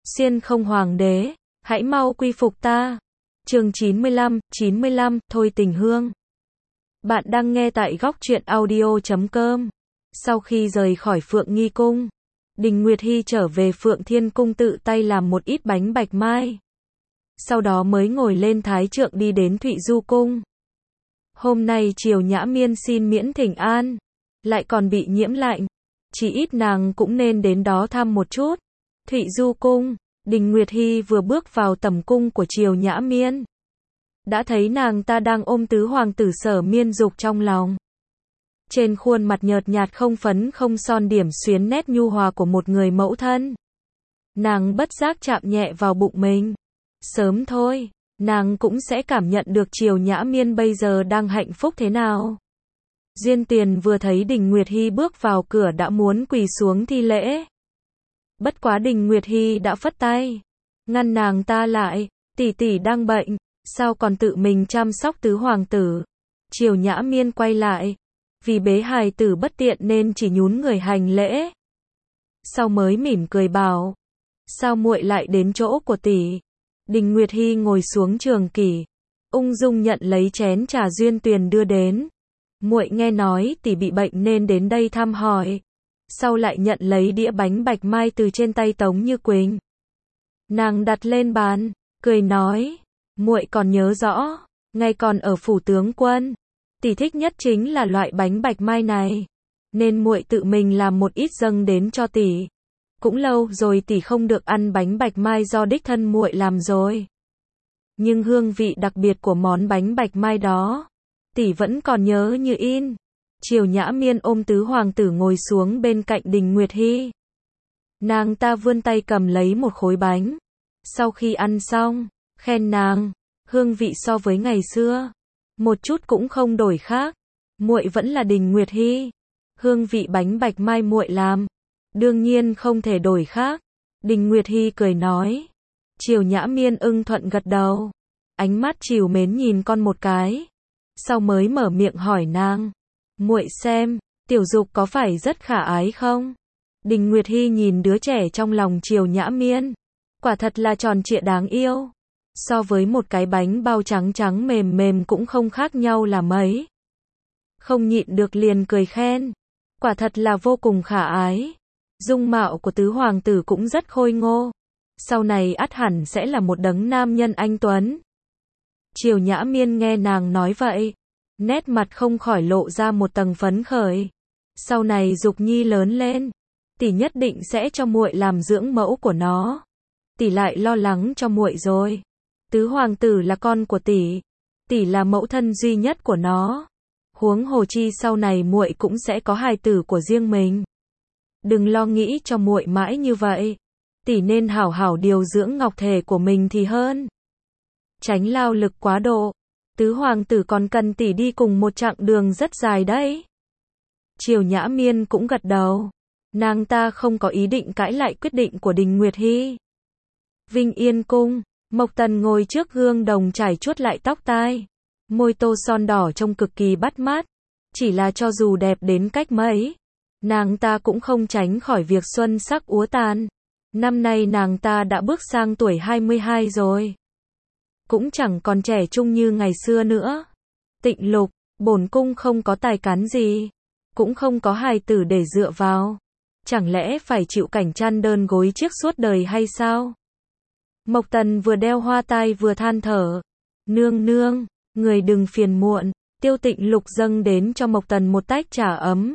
Xiên không hoàng đế, hãy mau quy phục ta. Chương 95, thôi tình hương. Bạn đang nghe tại góc truyện audio.com. Sau khi rời khỏi Phượng Nghi Cung, Đình Nguyệt Hi trở về Phượng Thiên Cung tự tay làm một ít bánh bạch mai. Sau đó mới ngồi lên thái trượng đi đến Thụy Du Cung. Hôm nay Triều Nhã Miên xin miễn thỉnh an, lại còn bị nhiễm lạnh. Chỉ ít nàng cũng nên đến đó thăm một chút. Thụy Du Cung, Đình Nguyệt Hi vừa bước vào tẩm cung của Triều Nhã Miên, đã thấy nàng ta đang ôm tứ hoàng tử Sở Miên Dục trong lòng. Trên khuôn mặt nhợt nhạt không phấn không son điểm xuyến nét nhu hòa của một người mẫu thân. Nàng bất giác chạm nhẹ vào bụng mình. Sớm thôi, nàng cũng sẽ cảm nhận được Triều Nhã Miên bây giờ đang hạnh phúc thế nào. Diên Tiền vừa thấy Đình Nguyệt Hi bước vào cửa đã muốn quỳ xuống thi lễ. Bất quá Đình Nguyệt Hi đã phất tay, ngăn nàng ta lại. Tỷ tỷ đang bệnh, sao còn tự mình chăm sóc tứ hoàng tử? Triều Nhã Miên quay lại, vì bế hài tử bất tiện nên chỉ nhún người hành lễ. Sau mới mỉm cười bảo, sao muội lại đến chỗ của tỷ? Đình Nguyệt Hi ngồi xuống trường kỷ, ung dung nhận lấy chén trà Duyên Tuyền đưa đến. Muội nghe nói tỷ bị bệnh nên đến đây thăm hỏi. Sau lại nhận lấy đĩa bánh bạch mai từ trên tay Tống Như Quỳnh. Nàng đặt lên bàn, cười nói, muội còn nhớ rõ, ngay còn ở phủ tướng quân, tỷ thích nhất chính là loại bánh bạch mai này, nên muội tự mình làm một ít dâng đến cho tỷ. Cũng lâu rồi tỷ không được ăn bánh bạch mai do đích thân muội làm rồi. Nhưng hương vị đặc biệt của món bánh bạch mai đó, tỷ vẫn còn nhớ như in. Triều Nhã Miên ôm tứ hoàng tử ngồi xuống bên cạnh Đình Nguyệt Hi. Nàng ta vươn tay cầm lấy một khối bánh. Sau khi ăn xong, khen nàng, hương vị so với ngày xưa, một chút cũng không đổi khác. Muội vẫn là Đình Nguyệt Hi. Hương vị bánh bạch mai muội làm, đương nhiên không thể đổi khác. Đình Nguyệt Hi cười nói. Triều Nhã Miên ưng thuận gật đầu, ánh mắt trìu mến nhìn con một cái. Sau mới mở miệng hỏi nàng, muội xem, Tiểu Dục có phải rất khả ái không? Đình Nguyệt Hi nhìn đứa trẻ trong lòng Triều Nhã Miên, quả thật là tròn trịa đáng yêu. So với một cái bánh bao trắng trắng mềm mềm cũng không khác nhau là mấy. Không nhịn được liền cười khen, quả thật là vô cùng khả ái. Dung mạo của tứ hoàng tử cũng rất khôi ngô, sau này ắt hẳn sẽ là một đấng nam nhân anh tuấn. Triều Nhã Miên nghe nàng nói vậy, nét mặt không khỏi lộ ra một tầng phấn khởi. Sau này Dục Nhi lớn lên, tỷ nhất định sẽ cho muội làm dưỡng mẫu của nó. Tỷ lại lo lắng cho muội rồi. Tứ hoàng tử là con của tỷ, tỷ là mẫu thân duy nhất của nó. Huống hồ chi sau này muội cũng sẽ có hài tử của riêng mình. Đừng lo nghĩ cho muội mãi như vậy, tỷ nên hảo hảo điều dưỡng ngọc thể của mình thì hơn. Tránh lao lực quá độ. Tứ hoàng tử còn cần tỷ đi cùng một chặng đường rất dài đấy. Triều Nhã Miên cũng gật đầu. Nàng ta không có ý định cãi lại quyết định của Đình Nguyệt Hi. Vinh Yên Cung, Mộc Tần ngồi trước gương đồng chải chuốt lại tóc tai. Môi tô son đỏ trông cực kỳ bắt mắt. Chỉ là cho dù đẹp đến cách mấy, nàng ta cũng không tránh khỏi việc xuân sắc úa tàn. Năm nay nàng ta đã bước sang tuổi 22 rồi, cũng chẳng còn trẻ trung như ngày xưa nữa. Tịnh Lục, bổn cung không có tài cán gì, cũng không có hài tử để dựa vào. Chẳng lẽ phải chịu cảnh chăn đơn gối chiếc suốt đời hay sao? Mộc Tần vừa đeo hoa tai vừa than thở. Nương nương, người đừng phiền muộn. Tiêu Tịnh Lục dâng đến cho Mộc Tần một tách trà ấm.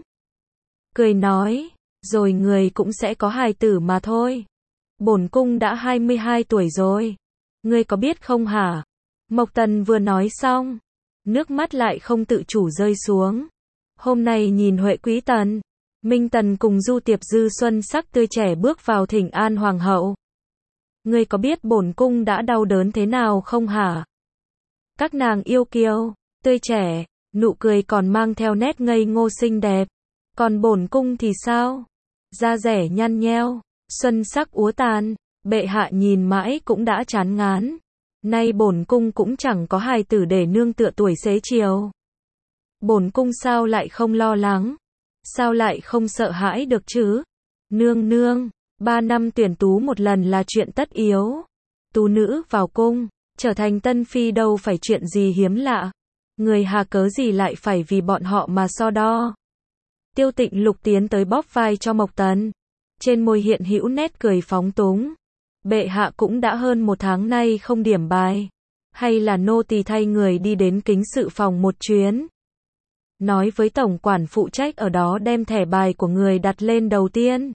Cười nói, rồi người cũng sẽ có hài tử mà thôi. Bổn cung đã 22 tuổi rồi. Ngươi có biết không hả? Mộc Tần vừa nói xong, nước mắt lại không tự chủ rơi xuống. Hôm nay nhìn Huệ Quý Tần, Minh Tần cùng Du Tiệp Dư xuân sắc tươi trẻ bước vào thỉnh an hoàng hậu. Ngươi có biết bổn cung đã đau đớn thế nào không hả? Các nàng yêu kiều, tươi trẻ, nụ cười còn mang theo nét ngây ngô xinh đẹp. Còn bổn cung thì sao? Da rẻ nhăn nheo, xuân sắc úa tàn. Bệ hạ nhìn mãi cũng đã chán ngán. Nay bổn cung cũng chẳng có hài tử để nương tựa tuổi xế chiều. Bổn cung sao lại không lo lắng? Sao lại không sợ hãi được chứ? Nương nương, 3 năm tuyển tú một lần là chuyện tất yếu. Tú nữ vào cung, trở thành tân phi đâu phải chuyện gì hiếm lạ. Người Hà cớ gì lại phải vì bọn họ mà so đo. Tiêu Tịnh Lục tiến tới bóp vai cho Mộc Tần. Trên môi hiện hữu nét cười phóng túng. Bệ hạ cũng đã hơn 1 tháng nay không điểm bài. Hay là nô tỳ thay người đi đến kính sự phòng một chuyến. Nói với tổng quản phụ trách ở đó đem thẻ bài của người đặt lên đầu tiên.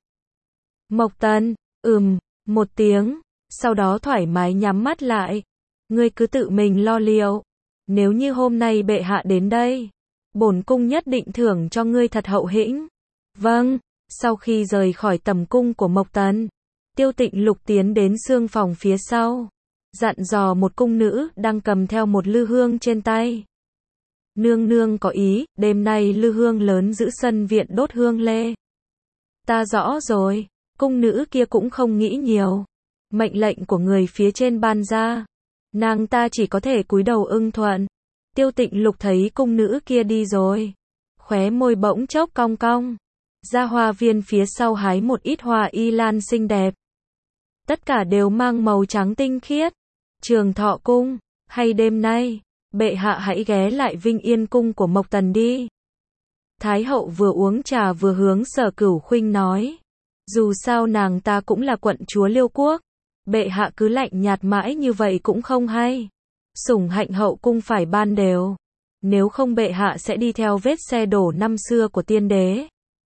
Mộc Tần, một tiếng, sau đó thoải mái nhắm mắt lại. Ngươi cứ tự mình lo liệu. Nếu như hôm nay bệ hạ đến đây, bổn cung nhất định thưởng cho ngươi thật hậu hĩnh. Vâng, sau khi rời khỏi tầm cung của Mộc Tần, Tiêu Tịnh Lục tiến đến xương phòng phía sau, dặn dò một cung nữ đang cầm theo một lư hương trên tay. Nương nương có ý, đêm nay lư hương lớn giữ sân viện đốt hương lê. Ta rõ rồi, cung nữ kia cũng không nghĩ nhiều. Mệnh lệnh của người phía trên ban ra. Nàng ta chỉ có thể cúi đầu ưng thuận. Tiêu Tịnh Lục thấy cung nữ kia đi rồi. Khóe môi bỗng chốc cong cong. Ra hoa viên phía sau hái một ít hoa y lan xinh đẹp. Tất cả đều mang màu trắng tinh khiết. Trường Thọ Cung, hay đêm nay, bệ hạ hãy ghé lại Vinh Yên Cung của Mộc Tần đi. Thái hậu vừa uống trà vừa hướng Sở Cửu Khuynh nói. Dù sao nàng ta cũng là quận chúa Liêu Quốc. Bệ hạ cứ lạnh nhạt mãi như vậy cũng không hay. Sủng hạnh hậu cung phải ban đều. Nếu không bệ hạ sẽ đi theo vết xe đổ năm xưa của tiên đế.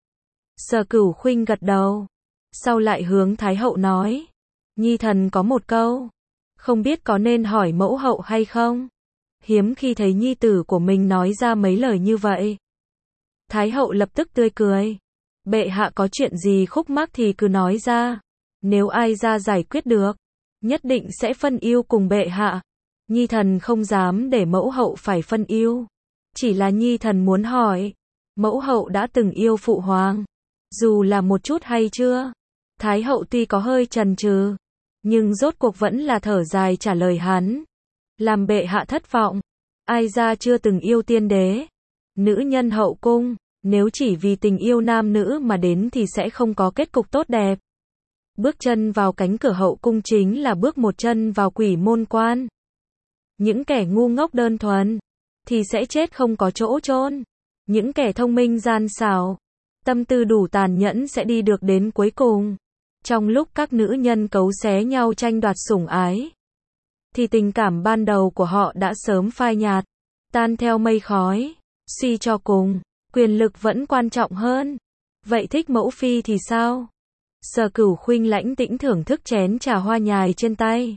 Sở Cửu Khuynh gật đầu. Sau lại hướng Thái hậu nói. Nhi thần có một câu. Không biết có nên hỏi mẫu hậu hay không? Hiếm khi thấy nhi tử của mình nói ra mấy lời như vậy. Thái hậu lập tức tươi cười. Bệ hạ có chuyện gì khúc mắc thì cứ nói ra. Nếu ai ra giải quyết được, nhất định sẽ phân ưu cùng bệ hạ. Nhi thần không dám để mẫu hậu phải phân ưu. Chỉ là nhi thần muốn hỏi, mẫu hậu đã từng yêu phụ hoàng, dù là một chút hay chưa? Thái hậu tuy có hơi chần chừ, nhưng rốt cuộc vẫn là thở dài trả lời hắn. Làm bệ hạ thất vọng, ai ra chưa từng yêu tiên đế? Nữ nhân hậu cung, nếu chỉ vì tình yêu nam nữ mà đến thì sẽ không có kết cục tốt đẹp. Bước chân vào cánh cửa hậu cung chính là bước một chân vào quỷ môn quan. Những kẻ ngu ngốc đơn thuần thì sẽ chết không có chỗ chôn. Những kẻ thông minh gian xảo, tâm tư đủ tàn nhẫn sẽ đi được đến cuối cùng. Trong lúc các nữ nhân cấu xé nhau tranh đoạt sủng ái, thì tình cảm ban đầu của họ đã sớm phai nhạt, tan theo mây khói. Suy cho cùng, quyền lực vẫn quan trọng hơn. Vậy thích mẫu phi thì sao? Sở Cửu Khuynh lãnh tĩnh thưởng thức chén trà hoa nhài trên tay.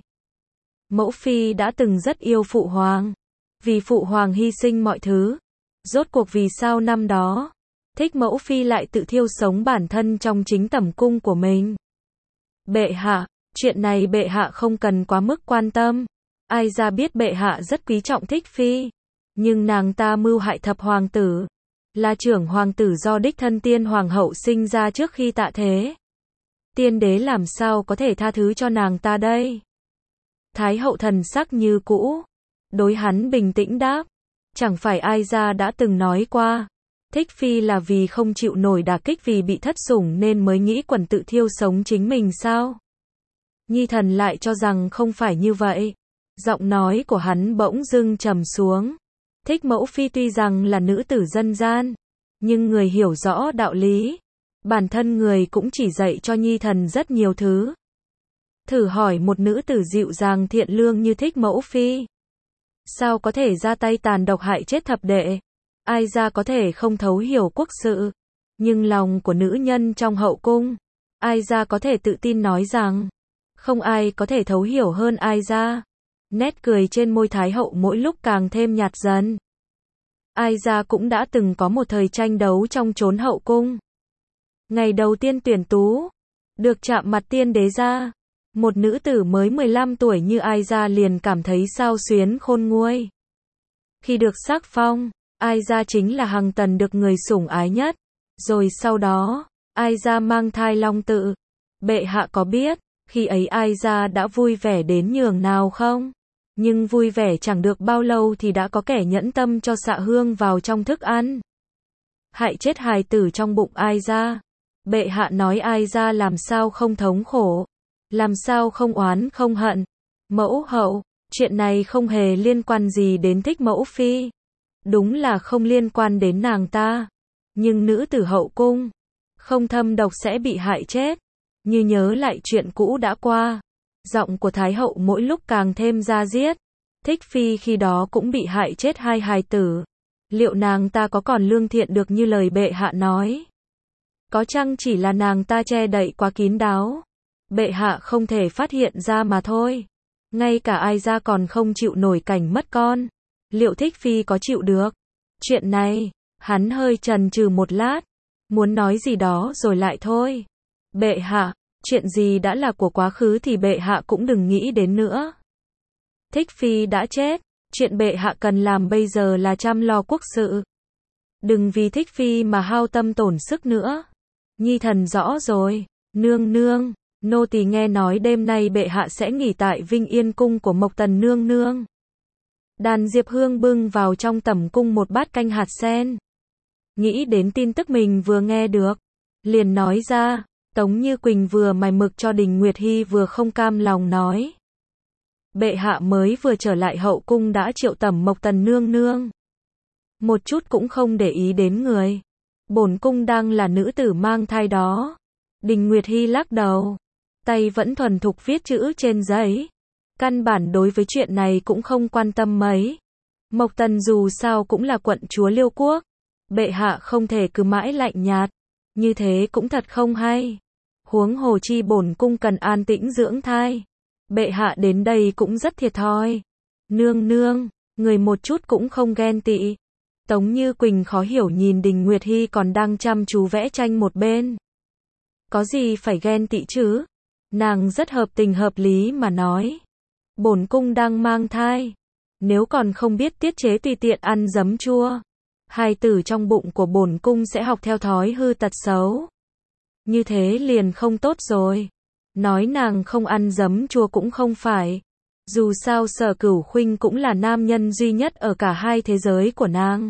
Mẫu phi đã từng rất yêu phụ hoàng. Vì phụ hoàng hy sinh mọi thứ. Rốt cuộc vì sao năm đó, thích mẫu phi lại tự thiêu sống bản thân trong chính tẩm cung của mình? Bệ hạ, chuyện này bệ hạ không cần quá mức quan tâm. Ai ra biết bệ hạ rất quý trọng thích phi. Nhưng nàng ta mưu hại thập hoàng tử. Là trưởng hoàng tử do đích thân tiên hoàng hậu sinh ra trước khi tạ thế. Tiên đế làm sao có thể tha thứ cho nàng ta đây? Thái hậu thần sắc như cũ. Đối hắn bình tĩnh đáp. Chẳng phải ai ra đã từng nói qua. Thích phi là vì không chịu nổi đả kích vì bị thất sủng nên mới nghĩ quẩn tự thiêu sống chính mình sao? Nhi thần lại cho rằng không phải như vậy. Giọng nói của hắn bỗng dưng trầm xuống. Thích mẫu phi tuy rằng là nữ tử dân gian, nhưng người hiểu rõ đạo lý. Bản thân người cũng chỉ dạy cho nhi thần rất nhiều thứ. Thử hỏi một nữ tử dịu dàng thiện lương như thích mẫu phi, sao có thể ra tay tàn độc hại chết thập đệ? Ai ra có thể không thấu hiểu quốc sự? Nhưng lòng của nữ nhân trong hậu cung, ai ra có thể tự tin nói rằng, không ai có thể thấu hiểu hơn ai ra. Nét cười trên môi Thái hậu mỗi lúc càng thêm nhạt dần. Ai ra cũng đã từng có một thời tranh đấu trong chốn hậu cung. Ngày đầu tiên tuyển tú, được chạm mặt tiên đế ra, một nữ tử mới 15 tuổi như Ai ra liền cảm thấy sao xuyến khôn nguôi. Khi được sắc phong, Ai ra chính là Hằng Tần được người sủng ái nhất. Rồi sau đó, Ai ra mang thai Long Tự. Bệ hạ có biết, khi ấy Ai ra đã vui vẻ đến nhường nào không? Nhưng vui vẻ chẳng được bao lâu thì đã có kẻ nhẫn tâm cho xạ hương vào trong thức ăn. Hại chết hài tử trong bụng Ai ra. Bệ hạ nói ai ra làm sao không thống khổ, làm sao không oán không hận. Mẫu hậu, chuyện này không hề liên quan gì đến Thích Mẫu Phi. Đúng là không liên quan đến nàng ta. Nhưng nữ tử hậu cung, không thâm độc sẽ bị hại chết. Như nhớ lại chuyện cũ đã qua. Giọng của Thái hậu mỗi lúc càng thêm da diết. Thích Phi khi đó cũng bị hại chết hai hài tử. Liệu nàng ta có còn lương thiện được như lời bệ hạ nói? Có chăng chỉ là nàng ta che đậy quá kín đáo? Bệ hạ không thể phát hiện ra mà thôi. Ngay cả ai ra còn không chịu nổi cảnh mất con. Liệu Thích Phi có chịu được? Chuyện này, hắn hơi chần chừ một lát. Muốn nói gì đó rồi lại thôi. Bệ hạ, chuyện gì đã là của quá khứ thì bệ hạ cũng đừng nghĩ đến nữa. Thích Phi đã chết. Chuyện bệ hạ cần làm bây giờ là chăm lo quốc sự. Đừng vì Thích Phi mà hao tâm tổn sức nữa. Nhi thần rõ rồi. Nương nương, nô tỳ nghe nói đêm nay bệ hạ sẽ nghỉ tại Vinh Yên cung của Mộc Tần nương nương. Đàn Diệp Hương bưng vào trong tẩm cung một bát canh hạt sen. Nghĩ đến tin tức mình vừa nghe được, liền nói ra. Tống Như Quỳnh vừa mài mực cho Đình Nguyệt Hy vừa không cam lòng nói. Bệ hạ mới vừa trở lại hậu cung đã triệu tẩm Mộc Tần nương nương. Một chút cũng không để ý đến người. Bổn cung đang là nữ tử mang thai đó. Đình Nguyệt Hy lắc đầu. Tay vẫn thuần thục viết chữ trên giấy. Căn bản đối với chuyện này cũng không quan tâm mấy. Mộc Tần dù sao cũng là quận chúa Liêu Quốc. Bệ hạ không thể cứ mãi lạnh nhạt. Như thế cũng thật không hay. Huống hồ chi bổn cung cần an tĩnh dưỡng thai. Bệ hạ đến đây cũng rất thiệt thòi. Nương nương, người một chút cũng không ghen tị. Tống Như Quỳnh khó hiểu nhìn Đình Nguyệt Hy còn đang chăm chú vẽ tranh một bên. Có gì phải ghen tị chứ? Nàng rất hợp tình hợp lý mà nói. Bổn cung đang mang thai. Nếu còn không biết tiết chế tùy tiện ăn giấm chua, hài tử trong bụng của bổn cung sẽ học theo thói hư tật xấu. Như thế liền không tốt rồi. Nói nàng không ăn giấm chua cũng không phải. Dù sao Sở Cửu Khuynh cũng là nam nhân duy nhất ở cả hai thế giới của nàng.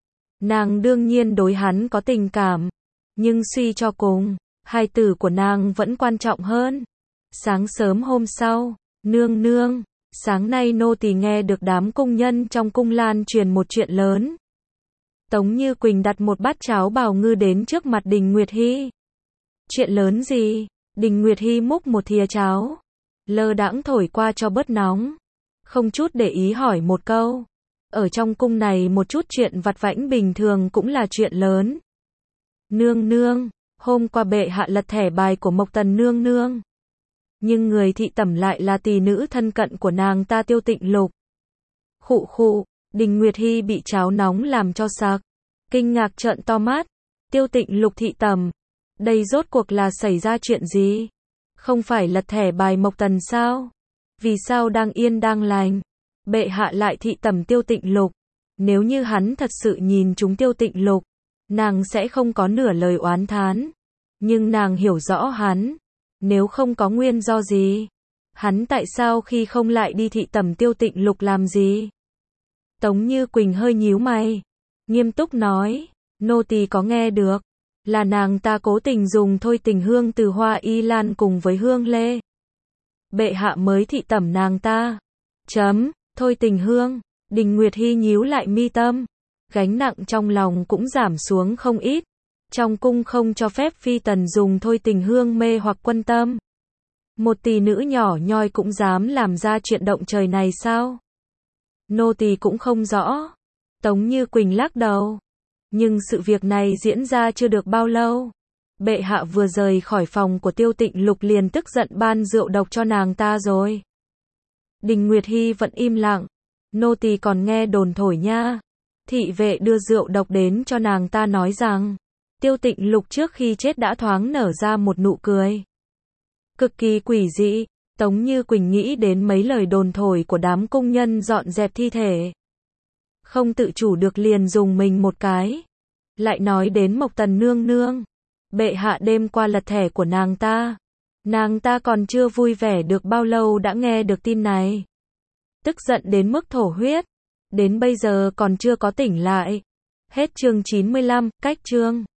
Nàng đương nhiên đối hắn có tình cảm. Nhưng suy cho cùng, hài tử của nàng vẫn quan trọng hơn. Sáng sớm hôm sau, nương nương, sáng nay nô tỳ nghe được đám cung nhân trong cung lan truyền một chuyện lớn. Tống Như Quỳnh đặt một bát cháo bào ngư đến trước mặt Đình Nguyệt Hy. Chuyện lớn gì? Đình Nguyệt Hy múc một thìa cháo, lơ đãng thổi qua cho bớt nóng. Không chút để ý hỏi một câu. Ở trong cung này một chút chuyện vặt vãnh bình thường cũng là chuyện lớn. Nương nương, hôm qua bệ hạ lật thẻ bài của Mộc Tần nương nương. Nhưng người thị tẩm lại là tỷ nữ thân cận của nàng ta Tiêu Tịnh Lục. Khụ khụ, Đình Nguyệt Hy bị cháo nóng làm cho sặc. Kinh ngạc trợn to mắt. Tiêu Tịnh Lục thị tẩm. Đây rốt cuộc là xảy ra chuyện gì? Không phải lật thẻ bài Mộc Tần sao? Vì sao đang yên đang lành? Bệ hạ lại thị tẩm Tiêu Tịnh Lục. Nếu như hắn thật sự nhìn chúng Tiêu Tịnh Lục, nàng sẽ không có nửa lời oán thán. Nhưng nàng hiểu rõ hắn. Nếu không có nguyên do gì, hắn tại sao khi không lại đi thị tẩm Tiêu Tịnh Lục làm gì? Tống Như Quỳnh hơi nhíu mày, nghiêm túc nói, nô tỳ có nghe được, là nàng ta cố tình dùng thôi tình hương từ hoa y lan cùng với hương lê. Bệ hạ mới thị tẩm nàng ta. Thôi tình hương, Đình Nguyệt Hy nhíu lại mi tâm, gánh nặng trong lòng cũng giảm xuống không ít. Trong cung không cho phép phi tần dùng thôi tình hương mê hoặc quân tâm. Một tỷ nữ nhỏ nhoi cũng dám làm ra chuyện động trời này sao? Nô tỳ cũng không rõ. Tống Như Quỳnh lắc đầu. Nhưng sự việc này diễn ra chưa được bao lâu. Bệ hạ vừa rời khỏi phòng của Tiêu Tịnh Lục liền tức giận ban rượu độc cho nàng ta rồi. Đình Nguyệt Hy vẫn im lặng. Nô tỳ còn nghe đồn thổi nha. Thị vệ đưa rượu độc đến cho nàng ta nói rằng Tiêu Tịnh Lục trước khi chết đã thoáng nở ra một nụ cười. Cực kỳ quỷ dị, Tống Như Quỳnh nghĩ đến mấy lời đồn thổi của đám công nhân dọn dẹp thi thể. Không tự chủ được liền dùng mình một cái. Lại nói đến Mộc Tần nương nương. Bệ hạ đêm qua lật thẻ của nàng ta. Nàng ta còn chưa vui vẻ được bao lâu đã nghe được tin này. Tức giận đến mức thổ huyết. Đến bây giờ còn chưa có tỉnh lại. Hết chương 95, cách chương.